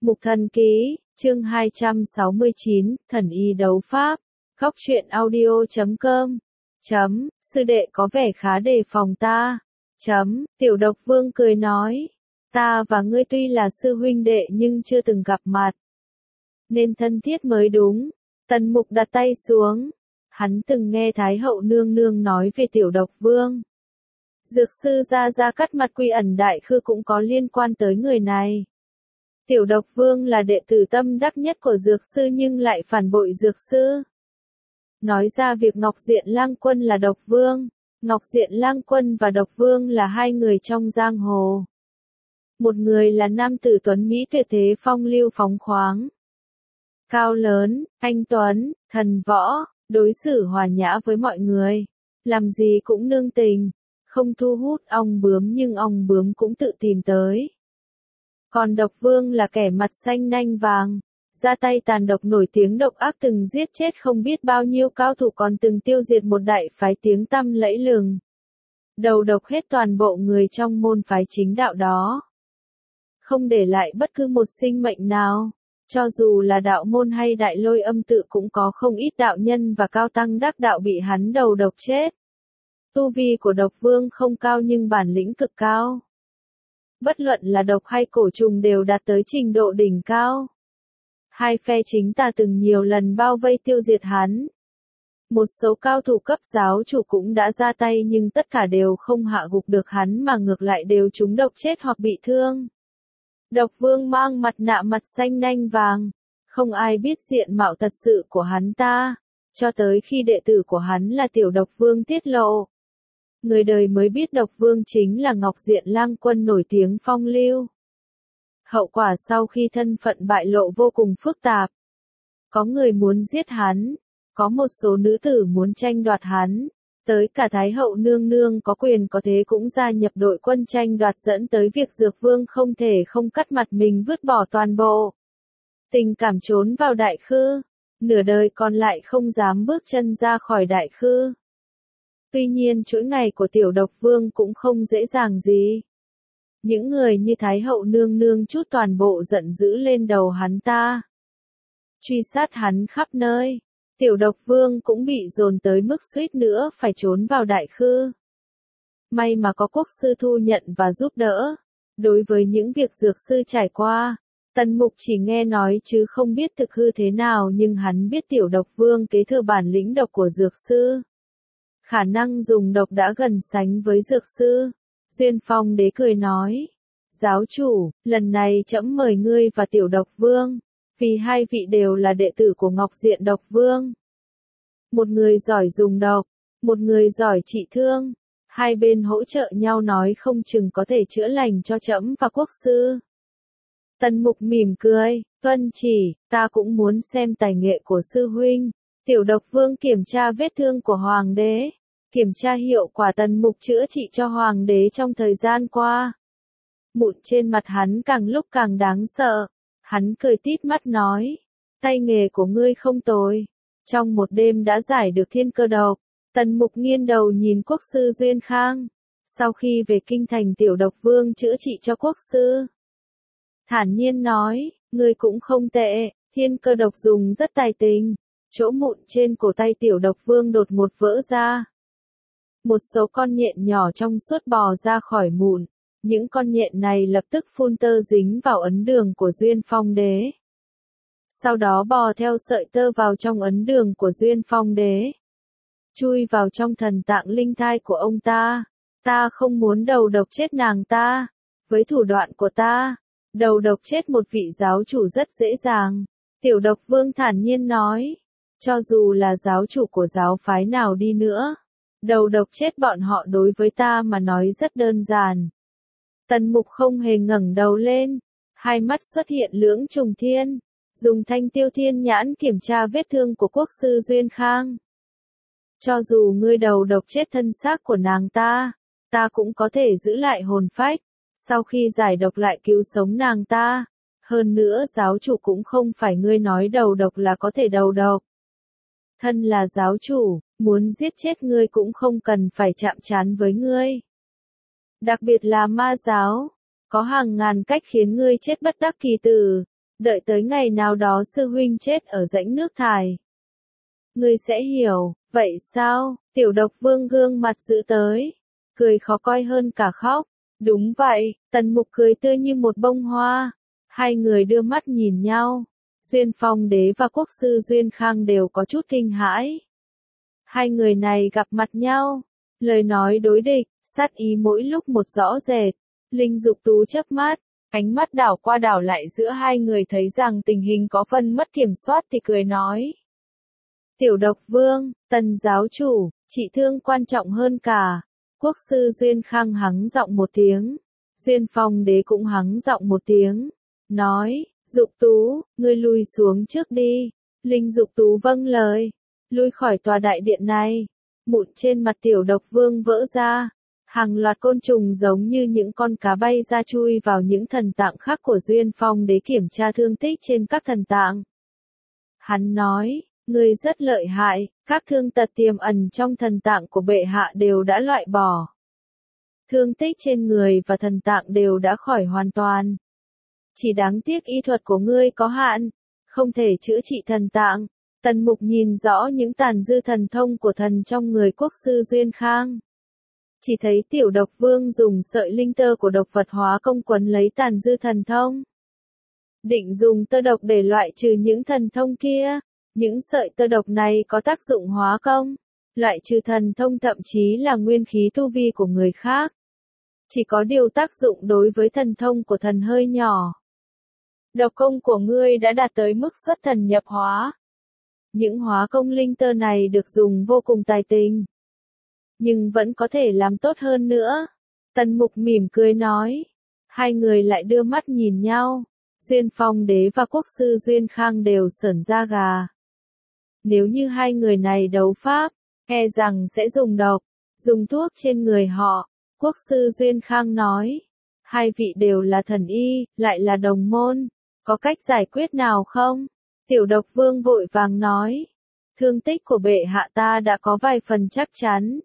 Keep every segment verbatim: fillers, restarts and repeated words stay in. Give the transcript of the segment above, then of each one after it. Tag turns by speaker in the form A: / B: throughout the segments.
A: Mục Thần Ký, chương hai trăm sáu mươi chín, Thần Y Đấu Pháp, Góc truyện audio chấm com, chấm, sư đệ có vẻ khá đề phòng ta, chấm, Tiểu Độc Vương cười nói, ta và ngươi tuy là sư huynh đệ nhưng chưa từng gặp mặt, nên thân thiết mới đúng. Tần Mục đặt tay xuống, hắn từng nghe Thái hậu nương nương nói về Tiểu Độc Vương. Dược sư ra ra cắt mặt Quy Ẩn Đại Khư cũng có liên quan tới người này. Tiểu Độc Vương là đệ tử tâm đắc nhất của dược sư nhưng lại phản bội dược sư. Nói ra việc Ngọc Diện Lang Quân là Độc Vương, Ngọc Diện Lang Quân và Độc Vương là hai người trong giang hồ. Một người là nam tử tuấn mỹ tuyệt thế phong lưu phóng khoáng, cao lớn, anh tuấn, thần võ, đối xử hòa nhã với mọi người, làm gì cũng nương tình, không thu hút ong bướm nhưng ong bướm cũng tự tìm tới. Còn Độc Vương là kẻ mặt xanh nanh vàng, ra tay tàn độc nổi tiếng độc ác, từng giết chết không biết bao nhiêu cao thủ, còn từng tiêu diệt một đại phái tiếng tăm lẫy lừng, đầu độc hết toàn bộ người trong môn phái chính đạo đó, không để lại bất cứ một sinh mệnh nào. Cho dù là đạo môn hay Đại Lôi Âm tự cũng có không ít đạo nhân và cao tăng đắc đạo bị hắn đầu độc chết. Tu vi của Độc Vương không cao nhưng bản lĩnh cực cao. Bất luận là độc hay cổ trùng đều đạt tới trình độ đỉnh cao. Hai phe chính tà từng nhiều lần bao vây tiêu diệt hắn. Một số cao thủ cấp giáo chủ cũng đã ra tay nhưng tất cả đều không hạ gục được hắn mà ngược lại đều trúng độc chết hoặc bị thương. Độc Vương mang mặt nạ mặt xanh nanh vàng, không ai biết diện mạo thật sự của hắn ta, cho tới khi đệ tử của hắn là Tiểu Độc Vương tiết lộ. Người đời mới biết Độc Vương chính là Ngọc Diện Lang Quân nổi tiếng phong lưu. Hậu quả sau khi thân phận bại lộ vô cùng phức tạp. Có người muốn giết hắn, có một số nữ tử muốn tranh đoạt hắn, tới cả Thái hậu nương nương có quyền có thế cũng gia nhập đội quân tranh đoạt, dẫn tới việc Dược Vương không thể không cắt mặt mình vứt bỏ toàn bộ tình cảm trốn vào Đại Khư, nửa đời còn lại không dám bước chân ra khỏi Đại Khư. Tuy nhiên chuỗi ngày của Tiểu Độc Vương cũng không dễ dàng gì. Những người như Thái hậu nương nương chút toàn bộ giận dữ lên đầu hắn ta, truy sát hắn khắp nơi. Tiểu Độc Vương cũng bị dồn tới mức suýt nữa phải trốn vào Đại Khư. May mà có quốc sư thu nhận và giúp đỡ. Đối với những việc dược sư trải qua, Tần Mục chỉ nghe nói chứ không biết thực hư thế nào, nhưng hắn biết Tiểu Độc Vương kế thừa bản lĩnh độc của dược sư. Khả năng dùng độc đã gần sánh với dược sư. Duyên Phong Đế cười nói, giáo chủ, lần này trẫm mời ngươi và Tiểu Độc Vương, vì hai vị đều là đệ tử của Ngọc Diện Độc Vương. Một người giỏi dùng độc, một người giỏi trị thương, hai bên hỗ trợ nhau nói không chừng có thể chữa lành cho trẫm và quốc sư. Tần Mục mỉm cười, vân chỉ, ta cũng muốn xem tài nghệ của sư huynh. Tiểu Độc Vương kiểm tra vết thương của Hoàng đế, kiểm tra hiệu quả Tần Mục chữa trị cho Hoàng đế trong thời gian qua. Mụn trên mặt hắn càng lúc càng đáng sợ. Hắn cười tít mắt nói, tay nghề của ngươi không tồi, trong một đêm đã giải được thiên cơ độc. Tần Mục nghiêng đầu nhìn quốc sư Duyên Khang, sau khi về kinh thành Tiểu Độc Vương chữa trị cho quốc sư. Thản nhiên nói, ngươi cũng không tệ, thiên cơ độc dùng rất tài tình. Chỗ mụn trên cổ tay Tiểu Độc Vương đột ngột vỡ ra. Một số con nhện nhỏ trong suốt bò ra khỏi mụn. Những con nhện này lập tức phun tơ dính vào ấn đường của Duyên Phong Đế. Sau đó bò theo sợi tơ vào trong ấn đường của Duyên Phong Đế. Chui vào trong thần tạng linh thai của ông ta. Ta không muốn đầu độc chết nàng ta. Với thủ đoạn của ta, đầu độc chết một vị giáo chủ rất dễ dàng. Tiểu Độc Vương thản nhiên nói. Cho dù là giáo chủ của giáo phái nào đi nữa, đầu độc chết bọn họ đối với ta mà nói rất đơn giản. Tần Mục không hề ngẩng đầu lên, hai mắt xuất hiện lưỡng trùng thiên, dùng thanh tiêu thiên nhãn kiểm tra vết thương của quốc sư Duyên Khang. Cho dù ngươi đầu độc chết thân xác của nàng ta, ta cũng có thể giữ lại hồn phách, sau khi giải độc lại cứu sống nàng ta. Hơn nữa giáo chủ cũng không phải ngươi nói đầu độc là có thể đầu độc. Thân là giáo chủ, muốn giết chết ngươi cũng không cần phải chạm trán với ngươi. Đặc biệt là ma giáo, có hàng ngàn cách khiến ngươi chết bất đắc kỳ tử. đợi tới ngày nào đó sư huynh chết ở rãnh nước thải. Ngươi sẽ hiểu, vậy sao? Tiểu độc vương gương mặt giữ tới, cười khó coi hơn cả khóc. Đúng vậy, Tần Mục cười tươi như một bông hoa. Hai người đưa mắt nhìn nhau. Duyên Phong Đế và quốc sư Duyên Khang đều có chút kinh hãi. Hai người này gặp mặt nhau, lời nói đối địch, sát ý mỗi lúc một rõ rệt. Linh Dục Tú chớp mắt, ánh mắt đảo qua đảo lại giữa hai người thấy rằng tình hình có phần mất kiểm soát thì cười nói. Tiểu độc vương, Tần giáo chủ, trị thương quan trọng hơn cả. Quốc sư Duyên Khang hắng giọng một tiếng. Duyên Phong Đế cũng hắng giọng một tiếng. Nói, Dục Tú, ngươi lui xuống trước đi. Linh Dục Tú vâng lời. Lui khỏi tòa đại điện này. Mụn trên mặt tiểu độc vương vỡ ra. Hàng loạt côn trùng giống như những con cá bay ra chui vào những thần tạng khác của Duyên Phong Đế kiểm tra thương tích trên các thần tạng. Hắn nói, ngươi rất lợi hại, các thương tật tiềm ẩn trong thần tạng của bệ hạ đều đã loại bỏ. Thương tích trên người và thần tạng đều đã khỏi hoàn toàn. Chỉ đáng tiếc y thuật của ngươi có hạn, không thể chữa trị thần tạng. Tần Mục nhìn rõ những tàn dư thần thông của thần trong người quốc sư Duyên Khang. Chỉ thấy tiểu độc vương dùng sợi linh tơ của độc vật hóa công quấn lấy tàn dư thần thông. Định dùng tơ độc để loại trừ những thần thông kia. Những sợi tơ độc này có tác dụng hóa công, loại trừ thần thông thậm chí là nguyên khí tu vi của người khác. Chỉ có điều tác dụng đối với thần thông của thần hơi nhỏ. Độc công của ngươi đã đạt tới mức xuất thần nhập hóa. Những hóa công linh tơ này được dùng vô cùng tài tình. Nhưng vẫn có thể làm tốt hơn nữa. Tần Mục mỉm cười nói. Hai người lại đưa mắt nhìn nhau. Duyên Phong Đế và quốc sư Duyên Khang đều sởn da gà. Nếu như hai người này đấu pháp, e rằng sẽ dùng độc, dùng thuốc trên người họ. Quốc sư Duyên Khang nói. Hai vị đều là thần y, lại là đồng môn. Có cách giải quyết nào không? Tiểu độc vương vội vàng nói. Thương tích của bệ hạ ta đã có vài phần chắc chắn.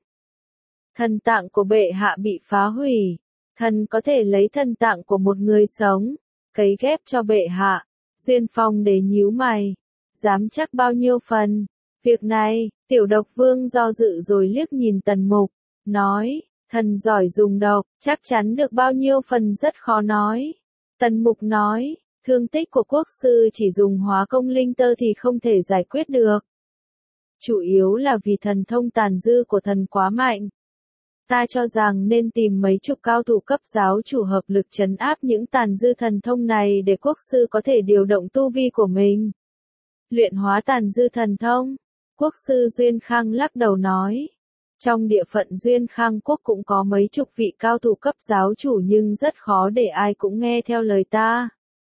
A: Thần tạng của bệ hạ bị phá hủy. Thần có thể lấy thần tạng của một người sống, cấy ghép cho bệ hạ. Duyên Phong Đế nhíu mày. Dám chắc bao nhiêu phần? Việc này, tiểu độc vương do dự rồi liếc nhìn Tần Mục. Nói, thần giỏi dùng độc, chắc chắn được bao nhiêu phần rất khó nói. Tần Mục nói, thương tích của quốc sư chỉ dùng hóa công linh tơ thì không thể giải quyết được. Chủ yếu là vì thần thông tàn dư của thần quá mạnh. Ta cho rằng nên tìm mấy chục cao thủ cấp giáo chủ hợp lực trấn áp những tàn dư thần thông này để quốc sư có thể điều động tu vi của mình. Luyện hóa tàn dư thần thông. Quốc sư Duyên Khang lắc đầu nói. Trong địa phận Duyên Khang quốc cũng có mấy chục vị cao thủ cấp giáo chủ nhưng rất khó để ai cũng nghe theo lời ta.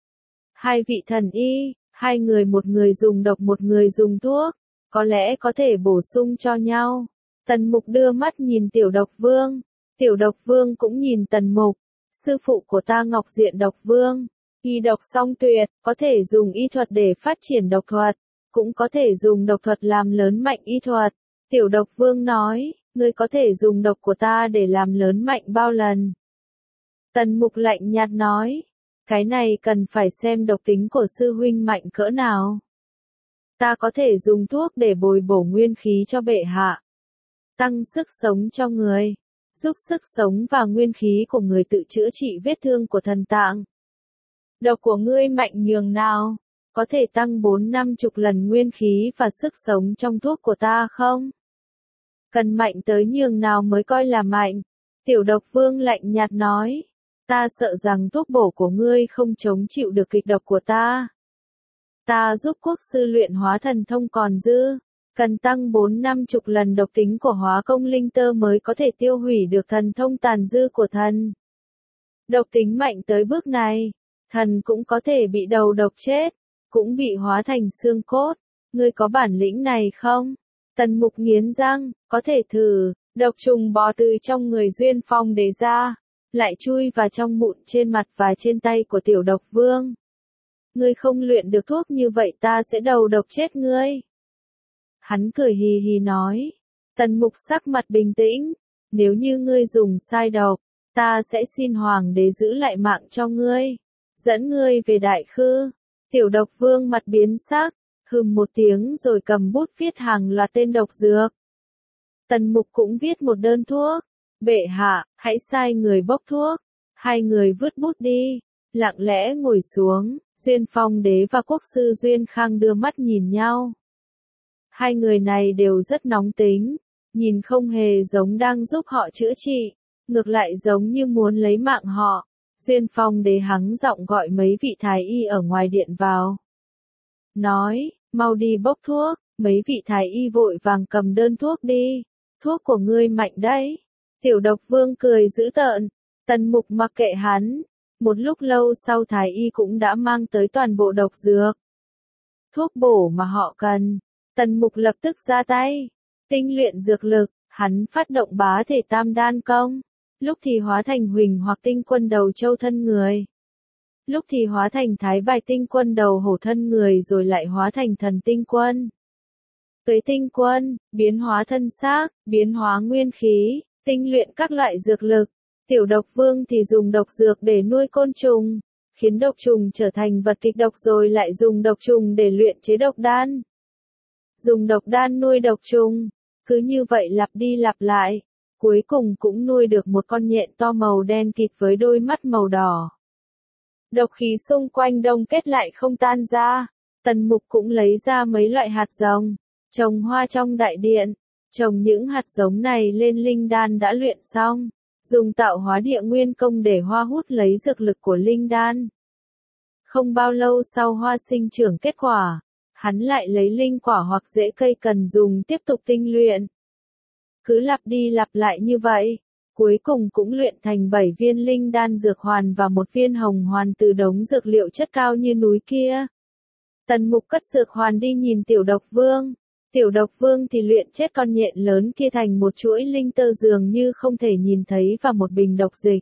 A: Hai vị thần y, hai người một người dùng độc một người dùng thuốc, có lẽ có thể bổ sung cho nhau. Tần Mục đưa mắt nhìn tiểu độc vương. Tiểu độc vương cũng nhìn Tần Mục. Sư phụ của ta Ngọc Diện độc vương. Y độc song tuyệt, có thể dùng y thuật để phát triển độc thuật, cũng có thể dùng độc thuật làm lớn mạnh y thuật. Tiểu độc vương nói, ngươi có thể dùng độc của ta để làm lớn mạnh bao lần? Tần Mục lạnh nhạt nói, cái này cần phải xem độc tính của sư huynh mạnh cỡ nào. Ta có thể dùng thuốc để bồi bổ nguyên khí cho bệ hạ, tăng sức sống cho người, giúp sức sống và nguyên khí của người tự chữa trị vết thương của thần tạng. Độc của ngươi mạnh nhường nào? Có thể tăng bốn năm chục lần nguyên khí và sức sống trong thuốc của ta không? Cần mạnh tới nhường nào mới coi là mạnh? Tiểu độc vương lạnh nhạt nói. Ta sợ rằng thuốc bổ của ngươi không chống chịu được kịch độc của ta. Ta giúp quốc sư luyện hóa thần thông còn dư. Cần tăng bốn năm chục lần độc tính của hóa công linh tơ mới có thể tiêu hủy được thần thông tàn dư của thần. Độc tính mạnh tới bước này, thần cũng có thể bị đầu độc chết, cũng bị hóa thành xương cốt. Ngươi có bản lĩnh này không? Tần Mục nghiến răng, có thể thử. Độc trùng bò từ trong người Duyên Phong Đế ra, lại chui vào trong mụn trên mặt và trên tay của tiểu độc vương. Ngươi không luyện được thuốc như vậy ta sẽ đầu độc chết ngươi. Hắn cười hì hì nói. Tần Mục sắc mặt bình tĩnh. Nếu như ngươi dùng sai độc, ta sẽ xin hoàng đế giữ lại mạng cho ngươi, dẫn ngươi về Đại Khư. Tiểu độc vương mặt biến sắc, hừm một tiếng rồi cầm bút viết hàng loạt tên độc dược. Tần Mục cũng viết một đơn thuốc. Bệ hạ, hãy sai người bốc thuốc. Hai người vứt bút đi, lặng lẽ ngồi xuống. Duyên Phong Đế và quốc sư Duyên Khang đưa mắt nhìn nhau. Hai người này đều rất nóng tính, nhìn không hề giống đang giúp họ chữa trị, ngược lại giống như muốn lấy mạng họ. Duyên Phong Đế hắng giọng gọi mấy vị thái y ở ngoài điện vào. Nói, mau đi bốc thuốc. Mấy vị thái y vội vàng cầm đơn thuốc đi. Thuốc của ngươi mạnh đấy. Tiểu độc vương cười dữ tợn. Tần Mục mặc kệ hắn. Một lúc lâu sau thái y cũng đã mang tới toàn bộ độc dược. Thuốc bổ mà họ cần. Tần Mục lập tức ra tay. Tinh luyện dược lực, hắn phát động bá thể tam đan công. Lúc thì hóa thành huỳnh hoặc tinh quân đầu châu thân người. Lúc thì hóa thành thái bài tinh quân đầu hổ thân người rồi lại hóa thành thần tinh quân. Tuế tinh quân, biến hóa thân xác, biến hóa nguyên khí, tinh luyện các loại dược lực. Tiểu độc vương thì dùng độc dược để nuôi côn trùng, khiến độc trùng trở thành vật kịch độc rồi lại dùng độc trùng để luyện chế độc đan. Dùng độc đan nuôi độc trùng, cứ như vậy lặp đi lặp lại, cuối cùng cũng nuôi được một con nhện to màu đen kịt với đôi mắt màu đỏ. Độc khí xung quanh đông kết lại không tan ra, Tần Mục cũng lấy ra mấy loại hạt giống, trồng hoa trong đại điện, trồng những hạt giống này lên linh đan đã luyện xong, dùng tạo hóa địa nguyên công để hoa hút lấy dược lực của linh đan. Không bao lâu sau hoa sinh trưởng kết quả, hắn lại lấy linh quả hoặc rễ cây cần dùng tiếp tục tinh luyện. Cứ lặp đi lặp lại như vậy, cuối cùng cũng luyện thành bảy viên linh đan dược hoàn và một viên hồng hoàn từ đống dược liệu chất cao như núi kia. Tần Mục cất dược hoàn đi nhìn tiểu độc vương. Tiểu độc vương thì luyện chết con nhện lớn kia thành một chuỗi linh tơ dường như không thể nhìn thấy và một bình độc dịch.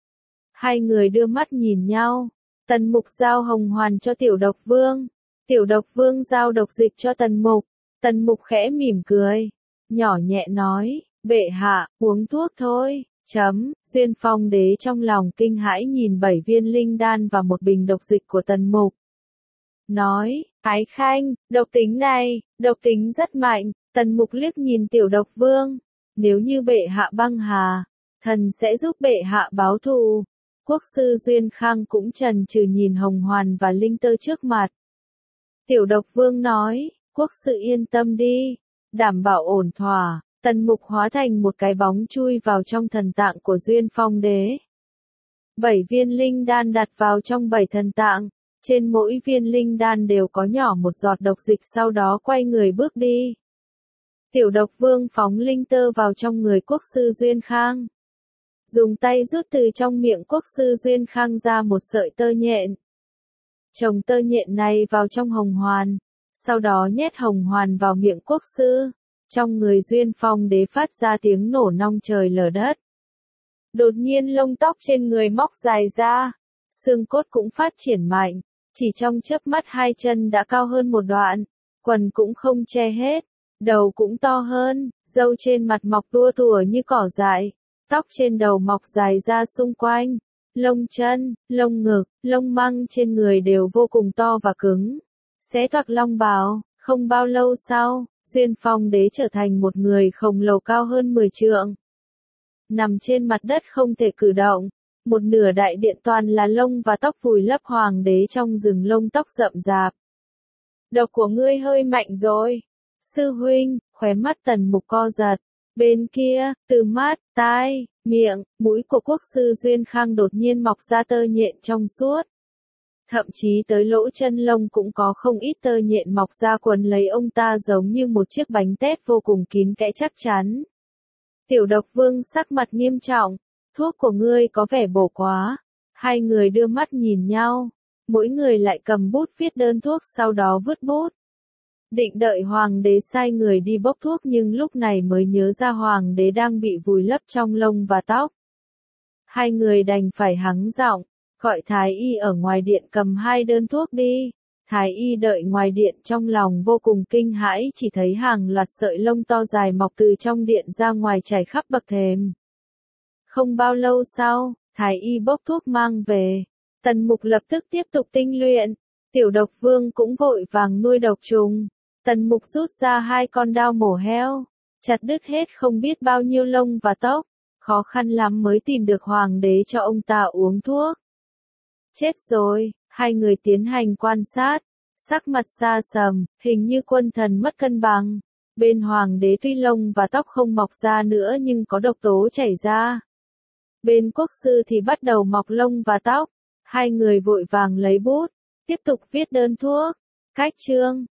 A: Hai người đưa mắt nhìn nhau. Tần Mục giao hồng hoàn cho tiểu độc vương. Tiểu độc vương giao độc dịch cho Tần Mục. Tần Mục khẽ mỉm cười, nhỏ nhẹ nói, bệ hạ, uống thuốc thôi. Chấm, Duyên Phong Đế trong lòng kinh hãi nhìn bảy viên linh đan và một bình độc dịch của Tần Mục. Nói, Ái Khanh, độc tính này, độc tính rất mạnh. Tần Mục liếc nhìn tiểu độc vương. Nếu như bệ hạ băng hà, thần sẽ giúp bệ hạ báo thù. Quốc sư Duyên Khang cũng chần chừ nhìn hồng hoàn và linh tơ trước mặt. Tiểu độc vương nói, quốc sư yên tâm đi, đảm bảo ổn thỏa. Tần Mục hóa thành một cái bóng chui vào trong thần tạng của Duyên Phong Đế. Bảy viên linh đan đặt vào trong bảy thần tạng. Trên mỗi viên linh đan đều có nhỏ một giọt độc dịch, sau đó quay người bước đi. Tiểu độc vương phóng linh tơ vào trong người quốc sư Duyên Khang. Dùng tay rút từ trong miệng quốc sư Duyên Khang ra một sợi tơ nhện. Trồng tơ nhện này vào trong hồng hoàn. Sau đó nhét hồng hoàn vào miệng quốc sư. Trong người Duyên Phong Đế phát ra tiếng nổ nong trời lở đất. Đột nhiên lông tóc trên người mọc dài ra. Xương cốt cũng phát triển mạnh. Chỉ trong chớp mắt hai chân đã cao hơn một đoạn, quần cũng không che hết, đầu cũng to hơn, râu trên mặt mọc tua tủa như cỏ dại, tóc trên đầu mọc dài ra xung quanh, lông chân, lông ngực, lông măng trên người đều vô cùng to và cứng. Xé toạc long bào, không bao lâu sau, Duyên Phong Đế trở thành một người khổng lồ cao hơn mười trượng. Nằm trên mặt đất không thể cử động. Một nửa đại điện toàn là lông và tóc vùi lấp hoàng đế trong rừng lông tóc rậm rạp. Độc của ngươi hơi mạnh rồi. Sư huynh, khóe mắt Tần Mục co giật. Bên kia, từ mắt, tai, miệng, mũi của quốc sư Duyên Khang đột nhiên mọc ra tơ nhện trong suốt. Thậm chí tới lỗ chân lông cũng có không ít tơ nhện mọc ra quấn lấy ông ta giống như một chiếc bánh tét vô cùng kín kẽ chắc chắn. Tiểu độc vương sắc mặt nghiêm trọng. Thuốc của ngươi có vẻ bổ quá. Hai người đưa mắt nhìn nhau. Mỗi người lại cầm bút viết đơn thuốc sau đó vứt bút. Định đợi hoàng đế sai người đi bốc thuốc nhưng lúc này mới nhớ ra hoàng đế đang bị vùi lấp trong lông và tóc. Hai người đành phải hắng giọng, gọi thái y ở ngoài điện cầm hai đơn thuốc đi. Thái y đợi ngoài điện trong lòng vô cùng kinh hãi, chỉ thấy hàng loạt sợi lông to dài mọc từ trong điện ra ngoài chảy khắp bậc thềm. Không bao lâu sau, thái y bốc thuốc mang về. Tần Mục lập tức tiếp tục tinh luyện. Tiểu độc vương cũng vội vàng nuôi độc trùng. Tần Mục rút ra hai con dao mổ heo, chặt đứt hết không biết bao nhiêu lông và tóc, khó khăn lắm mới tìm được hoàng đế cho ông ta uống thuốc. Chết rồi, hai người tiến hành quan sát, sắc mặt xa sầm, hình như quân thần mất cân bằng. Bên hoàng đế tuy lông và tóc không mọc ra nữa nhưng có độc tố chảy ra. Bên quốc sư thì bắt đầu mọc lông và tóc. Hai người vội vàng lấy bút, tiếp tục viết đơn thuốc. Cách chương